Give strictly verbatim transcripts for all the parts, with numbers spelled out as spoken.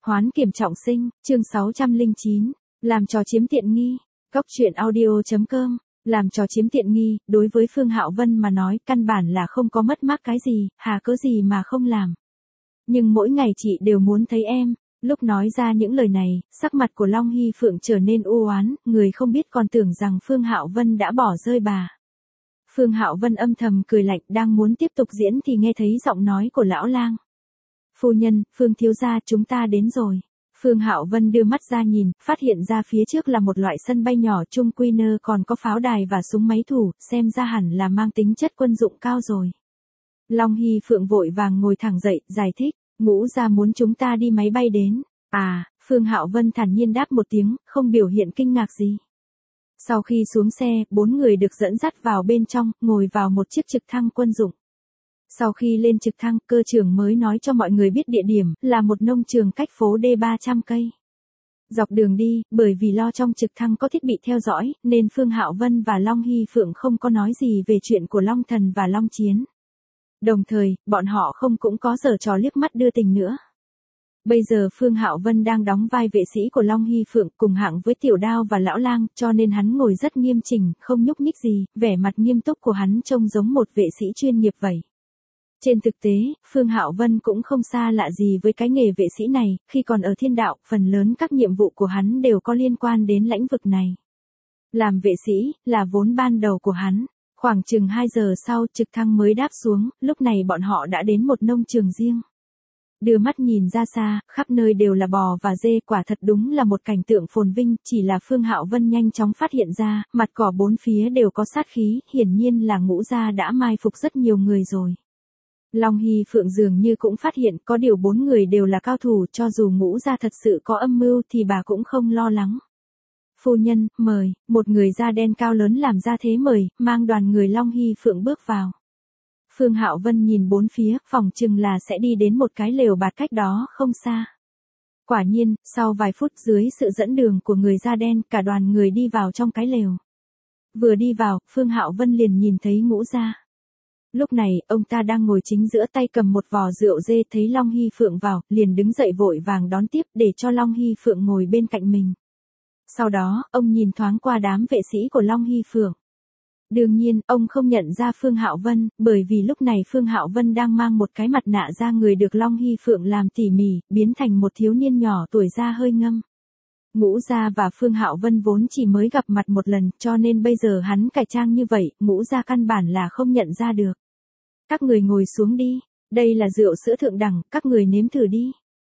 Hoán kiểm trọng sinh, chương sáu trăm lẻ chín, làm trò chiếm tiện nghi. Góc truyện audio chấm com, làm trò chiếm tiện nghi, đối với Phương Hạo Vân mà nói, căn bản là không có mất mát cái gì, hà cớ gì mà không làm. Nhưng mỗi ngày chị đều muốn thấy em. Lúc nói ra những lời này, sắc mặt của Long Hy Phượng trở nên u oán, người không biết còn tưởng rằng Phương Hạo Vân đã bỏ rơi bà. Phương Hạo Vân âm thầm cười lạnh, đang muốn tiếp tục diễn thì nghe thấy giọng nói của lão lang. Phu nhân, Phương thiếu gia, chúng ta đến rồi. Phương Hạo Vân đưa mắt ra nhìn, phát hiện ra phía trước là một loại sân bay nhỏ chung quy nơ, còn có pháo đài và súng máy thủ, xem ra hẳn là mang tính chất quân dụng cao rồi. Long Hy Phượng vội vàng ngồi thẳng dậy, giải thích, Ngũ gia muốn chúng ta đi máy bay đến. À, Phương Hạo Vân thản nhiên đáp một tiếng, không biểu hiện kinh ngạc gì. Sau khi xuống xe, bốn người được dẫn dắt vào bên trong, ngồi vào một chiếc trực thăng quân dụng. Sau khi lên trực thăng, cơ trưởng mới nói cho mọi người biết địa điểm, là một nông trường cách phố D ba trăm cây. Dọc đường đi, bởi vì lo trong trực thăng có thiết bị theo dõi, nên Phương Hạo Vân và Long Hy Phượng không có nói gì về chuyện của Long Thần và Long Chiến. Đồng thời, bọn họ không cũng có giở trò liếc mắt đưa tình nữa. Bây giờ Phương Hạo Vân đang đóng vai vệ sĩ của Long Hy Phượng cùng hạng với Tiểu Đao và Lão Lang, cho nên hắn ngồi rất nghiêm chỉnh, không nhúc nhích gì, vẻ mặt nghiêm túc của hắn trông giống một vệ sĩ chuyên nghiệp vậy. Trên thực tế, Phương Hạo Vân cũng không xa lạ gì với cái nghề vệ sĩ này, khi còn ở thiên đạo, phần lớn các nhiệm vụ của hắn đều có liên quan đến lĩnh vực này. Làm vệ sĩ, là vốn ban đầu của hắn. Khoảng chừng hai giờ sau, trực thăng mới đáp xuống, lúc này bọn họ đã đến một nông trường riêng. Đưa mắt nhìn ra xa, khắp nơi đều là bò và dê, quả thật đúng là một cảnh tượng phồn vinh, chỉ là Phương Hạo Vân nhanh chóng phát hiện ra, mặt cỏ bốn phía đều có sát khí, hiển nhiên là Ngũ gia đã mai phục rất nhiều người rồi. Long Hy Phượng dường như cũng phát hiện, có điều bốn người đều là cao thủ, cho dù Ngũ gia thật sự có âm mưu thì bà cũng không lo lắng. Phu nhân, mời, một người da đen cao lớn làm ra thế mời, mang đoàn người Long Hy Phượng bước vào. Phương Hạo Vân nhìn bốn phía, phỏng chừng là sẽ đi đến một cái lều bạt cách đó không xa. Quả nhiên, sau vài phút dưới sự dẫn đường của người da đen, cả đoàn người đi vào trong cái lều. Vừa đi vào, Phương Hạo Vân liền nhìn thấy Ngũ gia. Lúc này, ông ta đang ngồi chính giữa, tay cầm một vò rượu dê, thấy Long Hy Phượng vào, liền đứng dậy vội vàng đón tiếp để cho Long Hy Phượng ngồi bên cạnh mình. Sau đó, ông nhìn thoáng qua đám vệ sĩ của Long Hy Phượng. Đương nhiên, ông không nhận ra Phương Hạo Vân, bởi vì lúc này Phương Hạo Vân đang mang một cái mặt nạ da người được Long Hy Phượng làm tỉ mỉ, biến thành một thiếu niên nhỏ tuổi da hơi ngâm. Ngũ gia và Phương Hạo Vân vốn chỉ mới gặp mặt một lần, cho nên bây giờ hắn cải trang như vậy, Ngũ gia căn bản là không nhận ra được. Các người ngồi xuống đi, đây là rượu sữa thượng đẳng, các người nếm thử đi.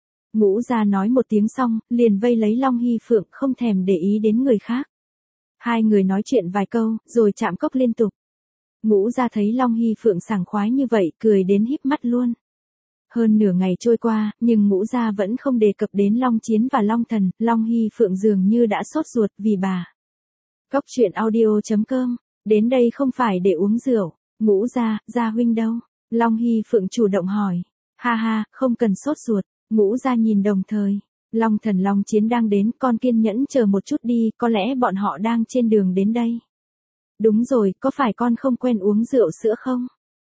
Ngũ gia nói một tiếng xong, liền vây lấy Long Hy Phượng, không thèm để ý đến người khác. Hai người nói chuyện vài câu, rồi chạm cốc liên tục. Ngũ gia thấy Long Hy Phượng sảng khoái như vậy, cười đến híp mắt luôn. Hơn nửa ngày trôi qua, nhưng Ngũ gia vẫn không đề cập đến Long Chiến và Long Thần, Long Hy Phượng dường như đã sốt ruột vì bà. Góc truyện audio chấm com, đến đây không phải để uống rượu. Ngũ gia, gia huynh đâu? Long Hy Phượng chủ động hỏi. Ha ha, không cần sốt ruột. Ngũ gia nhìn đồng thời. Long Thần Long Chiến đang đến, con kiên nhẫn chờ một chút đi, có lẽ bọn họ đang trên đường đến đây. Đúng rồi, có phải con không quen uống rượu sữa không?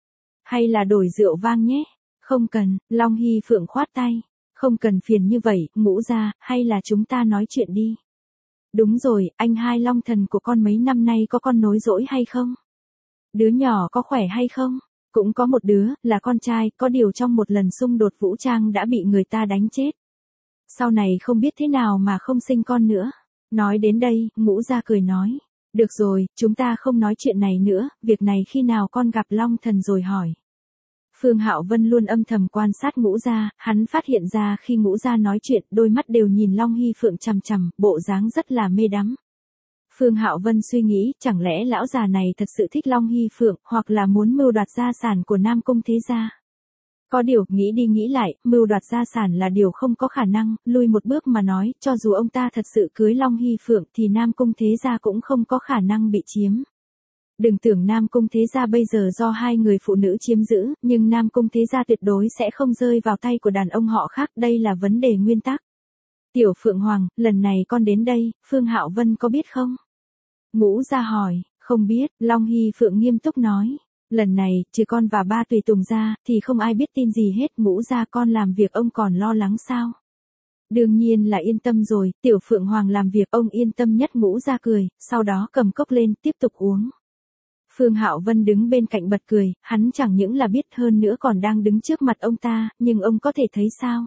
Hay là đổi rượu vang nhé? Không cần, Long Hy Phượng khoát tay. Không cần phiền như vậy, Ngũ gia, hay là chúng ta nói chuyện đi. Đúng rồi, anh hai Long Thần của con mấy năm nay có con nối dỗi hay không? Đứa nhỏ có khỏe hay không? Cũng có một đứa, là con trai, có điều trong một lần xung đột vũ trang đã bị người ta đánh chết. Sau này không biết thế nào mà không sinh con nữa. Nói đến đây, Ngũ gia cười nói. Được rồi, chúng ta không nói chuyện này nữa, việc này khi nào con gặp Long Thần rồi hỏi. Phương Hạo Vân luôn âm thầm quan sát Ngũ gia, hắn phát hiện ra khi Ngũ gia nói chuyện, đôi mắt đều nhìn Long Hy Phượng chằm chằm, bộ dáng rất là mê đắm. Phương Hạo Vân suy nghĩ, chẳng lẽ lão già này thật sự thích Long Hy Phượng, hoặc là muốn mưu đoạt gia sản của Nam Cung thế gia. Có điều, nghĩ đi nghĩ lại, mưu đoạt gia sản là điều không có khả năng, lui một bước mà nói, cho dù ông ta thật sự cưới Long Hy Phượng thì Nam Cung thế gia cũng không có khả năng bị chiếm. Đừng tưởng Nam Cung thế gia bây giờ do hai người phụ nữ chiếm giữ, nhưng Nam Cung thế gia tuyệt đối sẽ không rơi vào tay của đàn ông họ khác, đây là vấn đề nguyên tắc. Tiểu Phượng Hoàng, lần này con đến đây, Phương Hạo Vân có biết không? Ngũ gia hỏi, không biết, Long Hy Phượng nghiêm túc nói. Lần này, trừ con và ba tùy tùng ra, thì không ai biết tin gì hết. Ngũ gia, con làm việc ông còn lo lắng sao? Đương nhiên là yên tâm rồi, tiểu Phượng Hoàng làm việc ông yên tâm nhất. Ngũ Gia cười, sau đó cầm cốc lên, tiếp tục uống. Phương Hạo Vân đứng bên cạnh bật cười, hắn chẳng những là biết hơn nữa còn đang đứng trước mặt ông ta, nhưng ông có thể thấy sao?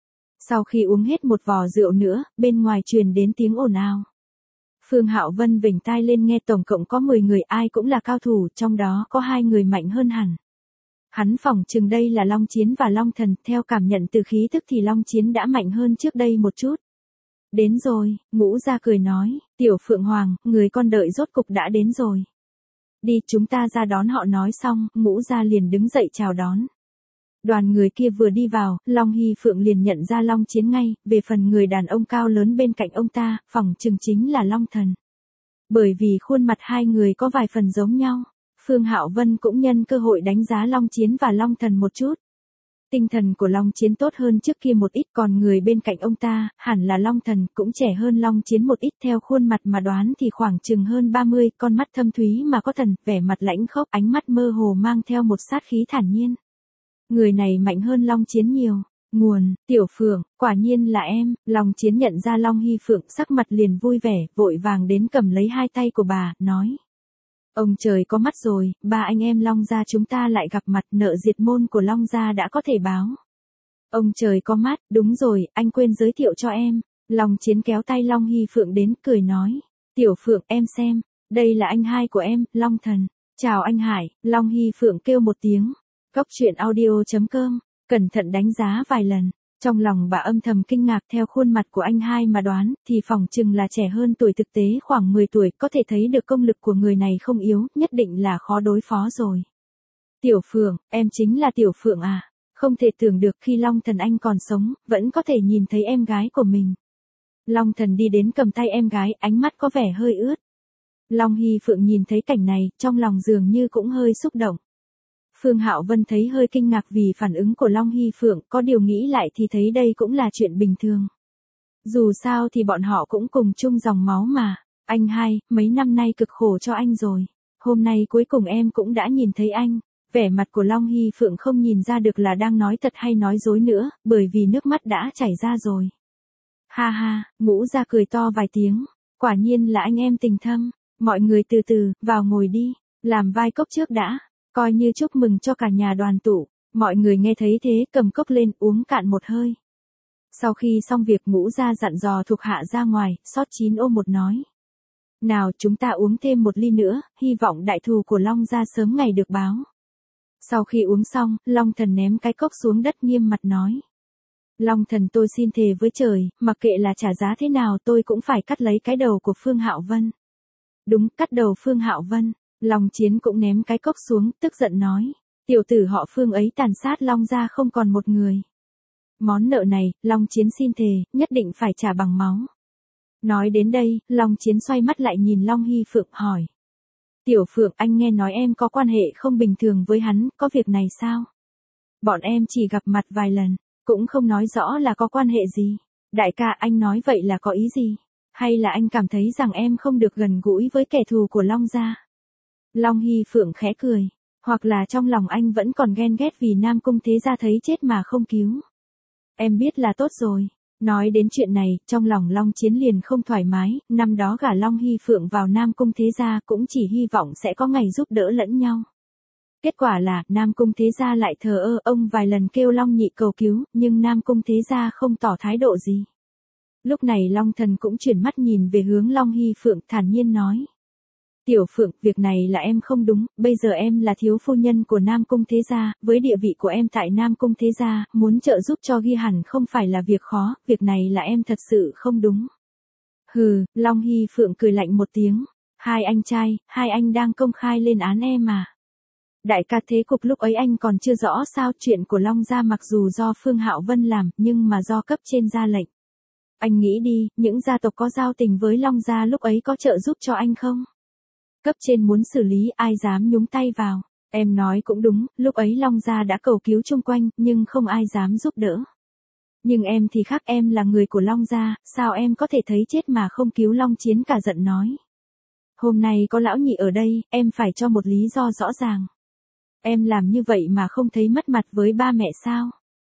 Sau khi uống hết một vò rượu nữa, bên ngoài truyền đến tiếng ồn ào. Phương Hạo Vân vểnh tai lên nghe tổng cộng có mười người, ai cũng là cao thủ, trong đó có hai người mạnh hơn hẳn. Hắn phỏng chừng đây là Long Chiến và Long Thần, theo cảm nhận từ khí thức thì Long Chiến đã mạnh hơn trước đây một chút. Đến rồi, Ngũ Gia cười nói, tiểu Phượng Hoàng, người con đợi rốt cục đã đến rồi. Đi, chúng ta ra đón họ. Nói xong, Ngũ Gia liền đứng dậy chào đón. Đoàn người kia vừa đi vào, Long Hy Phượng liền nhận ra Long Chiến ngay, về phần người đàn ông cao lớn bên cạnh ông ta, phỏng chừng chính là Long Thần. Bởi vì khuôn mặt hai người có vài phần giống nhau, Phương Hạo Vân cũng nhân cơ hội đánh giá Long Chiến và Long Thần một chút. Tinh thần của Long Chiến tốt hơn trước kia một ít, còn người bên cạnh ông ta, hẳn là Long Thần, cũng trẻ hơn Long Chiến một ít, theo khuôn mặt mà đoán thì khoảng chừng hơn ba mươi, con mắt thâm thúy mà có thần, vẻ mặt lãnh khốc, ánh mắt mơ hồ mang theo một sát khí thản nhiên. Người này mạnh hơn Long Chiến nhiều. Nguồn, tiểu Phượng, quả nhiên là em. Long Chiến nhận ra Long Hy Phượng, sắc mặt liền vui vẻ, vội vàng đến cầm lấy hai tay của bà, nói. Ông trời có mắt rồi, ba anh em Long gia chúng ta lại gặp mặt, nợ diệt môn của Long gia đã có thể báo. Ông trời có mắt, đúng rồi, anh quên giới thiệu cho em. Long Chiến kéo tay Long Hy Phượng đến, cười nói. Tiểu Phượng, em xem, đây là anh hai của em, Long Thần. Chào anh Hải. Long Hy Phượng kêu một tiếng. Cốc truyện audio chấm com, cẩn thận đánh giá vài lần. Trong lòng bà âm thầm kinh ngạc, theo khuôn mặt của anh hai mà đoán, thì phỏng chừng là trẻ hơn tuổi, thực tế khoảng mười tuổi, có thể thấy được công lực của người này không yếu, nhất định là khó đối phó rồi. Tiểu Phượng, em chính là Tiểu Phượng à? Không thể tưởng được khi Long Thần anh còn sống, vẫn có thể nhìn thấy em gái của mình. Long Thần đi đến cầm tay em gái, ánh mắt có vẻ hơi ướt. Long Hy Phượng nhìn thấy cảnh này, trong lòng dường như cũng hơi xúc động. Phương Hạo Vân thấy hơi kinh ngạc vì phản ứng của Long Hy Phượng, có điều nghĩ lại thì thấy đây cũng là chuyện bình thường. Dù sao thì bọn họ cũng cùng chung dòng máu mà. Anh hai, mấy năm nay cực khổ cho anh rồi. Hôm nay cuối cùng em cũng đã nhìn thấy anh. Vẻ mặt của Long Hy Phượng không nhìn ra được là đang nói thật hay nói dối nữa, bởi vì nước mắt đã chảy ra rồi. Ha ha, Ngũ Gia cười to vài tiếng. Quả nhiên là anh em tình thâm. Mọi người từ từ, vào ngồi đi. Làm vai cốc trước đã. Coi như chúc mừng cho cả nhà đoàn tụ. Mọi người nghe thấy thế, cầm cốc lên, uống cạn một hơi. Sau khi xong việc, Ngũ Gia dặn dò thuộc hạ ra ngoài, xót chín ô một nói. Nào, chúng ta uống thêm một ly nữa, hy vọng đại thù của Long gia sớm ngày được báo. Sau khi uống xong, Long Thần ném cái cốc xuống đất, nghiêm mặt nói. Long Thần, tôi xin thề với trời, mặc kệ là trả giá thế nào tôi cũng phải cắt lấy cái đầu của Phương Hạo Vân. Đúng, cắt đầu Phương Hạo Vân. Long Chiến cũng ném cái cốc xuống, tức giận nói. Tiểu tử họ Phương ấy tàn sát Long gia không còn một người. Món nợ này, Long Chiến xin thề, nhất định phải trả bằng máu. Nói đến đây, Long Chiến xoay mắt lại nhìn Long Hy Phượng, hỏi. Tiểu Phượng, anh nghe nói em có quan hệ không bình thường với hắn, có việc này sao? Bọn em chỉ gặp mặt vài lần, cũng không nói rõ là có quan hệ gì. Đại ca, anh nói vậy là có ý gì? Hay là anh cảm thấy rằng em không được gần gũi với kẻ thù của Long gia? Long Hy Phượng khẽ cười. Hoặc là trong lòng anh vẫn còn ghen ghét vì Nam Cung Thế Gia thấy chết mà không cứu. Em biết là tốt rồi. Nói đến chuyện này, trong lòng Long Chiến liền không thoải mái, năm đó gả Long Hy Phượng vào Nam Cung Thế Gia cũng chỉ hy vọng sẽ có ngày giúp đỡ lẫn nhau. Kết quả là, Nam Cung Thế Gia lại thờ ơ, ông vài lần kêu Long Nhị cầu cứu, nhưng Nam Cung Thế Gia không tỏ thái độ gì. Lúc này Long Thần cũng chuyển mắt nhìn về hướng Long Hy Phượng, thản nhiên nói. Tiểu Phượng, việc này là em không đúng, bây giờ em là thiếu phu nhân của Nam Cung Thế Gia, với địa vị của em tại Nam Cung Thế Gia, muốn trợ giúp cho Ghi hẳn không phải là việc khó, việc này là em thật sự không đúng. Hừ, Long Hy Phượng cười lạnh một tiếng, hai anh trai, hai anh đang công khai lên án em mà. Đại ca, thế cục lúc ấy anh còn chưa rõ sao? Chuyện của Long gia mặc dù do Phương Hạo Vân làm, nhưng mà do cấp trên ra lệnh. Anh nghĩ đi, những gia tộc có giao tình với Long gia lúc ấy có trợ giúp cho anh không? Cấp trên muốn xử lý, ai dám nhúng tay vào. Em nói cũng đúng, lúc ấy Long gia đã cầu cứu chung quanh, nhưng không ai dám giúp đỡ. Nhưng em thì khác, em là người của Long gia, sao em có thể thấy chết mà không cứu? Long Chiến cả giận nói. Hôm nay có lão nhị ở đây, em phải cho một lý do rõ ràng. Em làm như vậy mà không thấy mất mặt với ba mẹ sao?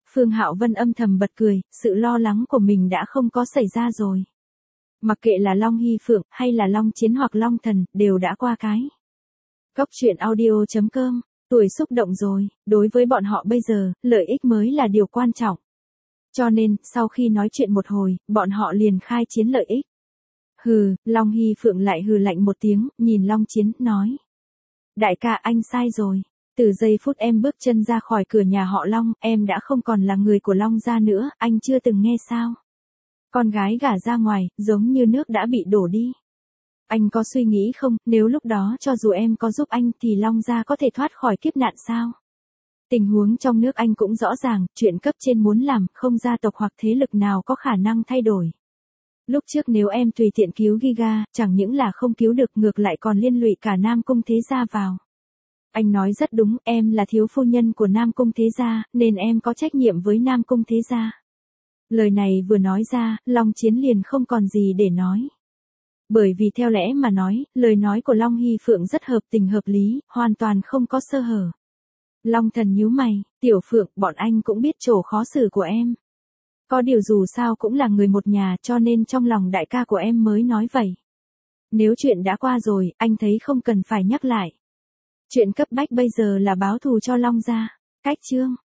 Phương Hạo Vân âm thầm bật cười, sự lo lắng của mình đã không có xảy ra rồi. Mặc kệ là Long Hy Phượng, hay là Long Chiến hoặc Long Thần, đều đã qua cái. Cốc truyện audio chấm com, tuổi xúc động rồi, đối với bọn họ bây giờ, lợi ích mới là điều quan trọng. Cho nên, sau khi nói chuyện một hồi, bọn họ liền khai chiến lợi ích. Hừ, Long Hy Phượng lại hừ lạnh một tiếng, nhìn Long Chiến, nói. Đại ca anh sai rồi. Từ giây phút em bước chân ra khỏi cửa nhà họ Long, em đã không còn là người của Long gia nữa, anh chưa từng nghe sao? Con gái gả ra ngoài, giống như nước đã bị đổ đi. Anh có suy nghĩ không, nếu lúc đó cho dù em có giúp anh thì Long gia có thể thoát khỏi kiếp nạn sao? Tình huống trong nước anh cũng rõ ràng, chuyện cấp trên muốn làm, không gia tộc hoặc thế lực nào có khả năng thay đổi. Lúc trước nếu em tùy tiện cứu Giga, chẳng những là không cứu được, ngược lại còn liên lụy cả Nam Cung Thế Gia vào. Anh nói rất đúng, em là thiếu phu nhân của Nam Cung Thế Gia, nên em có trách nhiệm với Nam Cung Thế Gia. Lời này vừa nói ra, Long Chiến liền không còn gì để nói. Bởi vì theo lẽ mà nói, lời nói của Long Hy Phượng rất hợp tình hợp lý, hoàn toàn không có sơ hở. Long Thần nhíu mày, Tiểu Phượng, bọn anh cũng biết chỗ khó xử của em. Có điều dù sao cũng là người một nhà, cho nên trong lòng đại ca của em mới nói vậy. Nếu chuyện đã qua rồi, anh thấy không cần phải nhắc lại. Chuyện cấp bách bây giờ là báo thù cho Long gia. Cách chương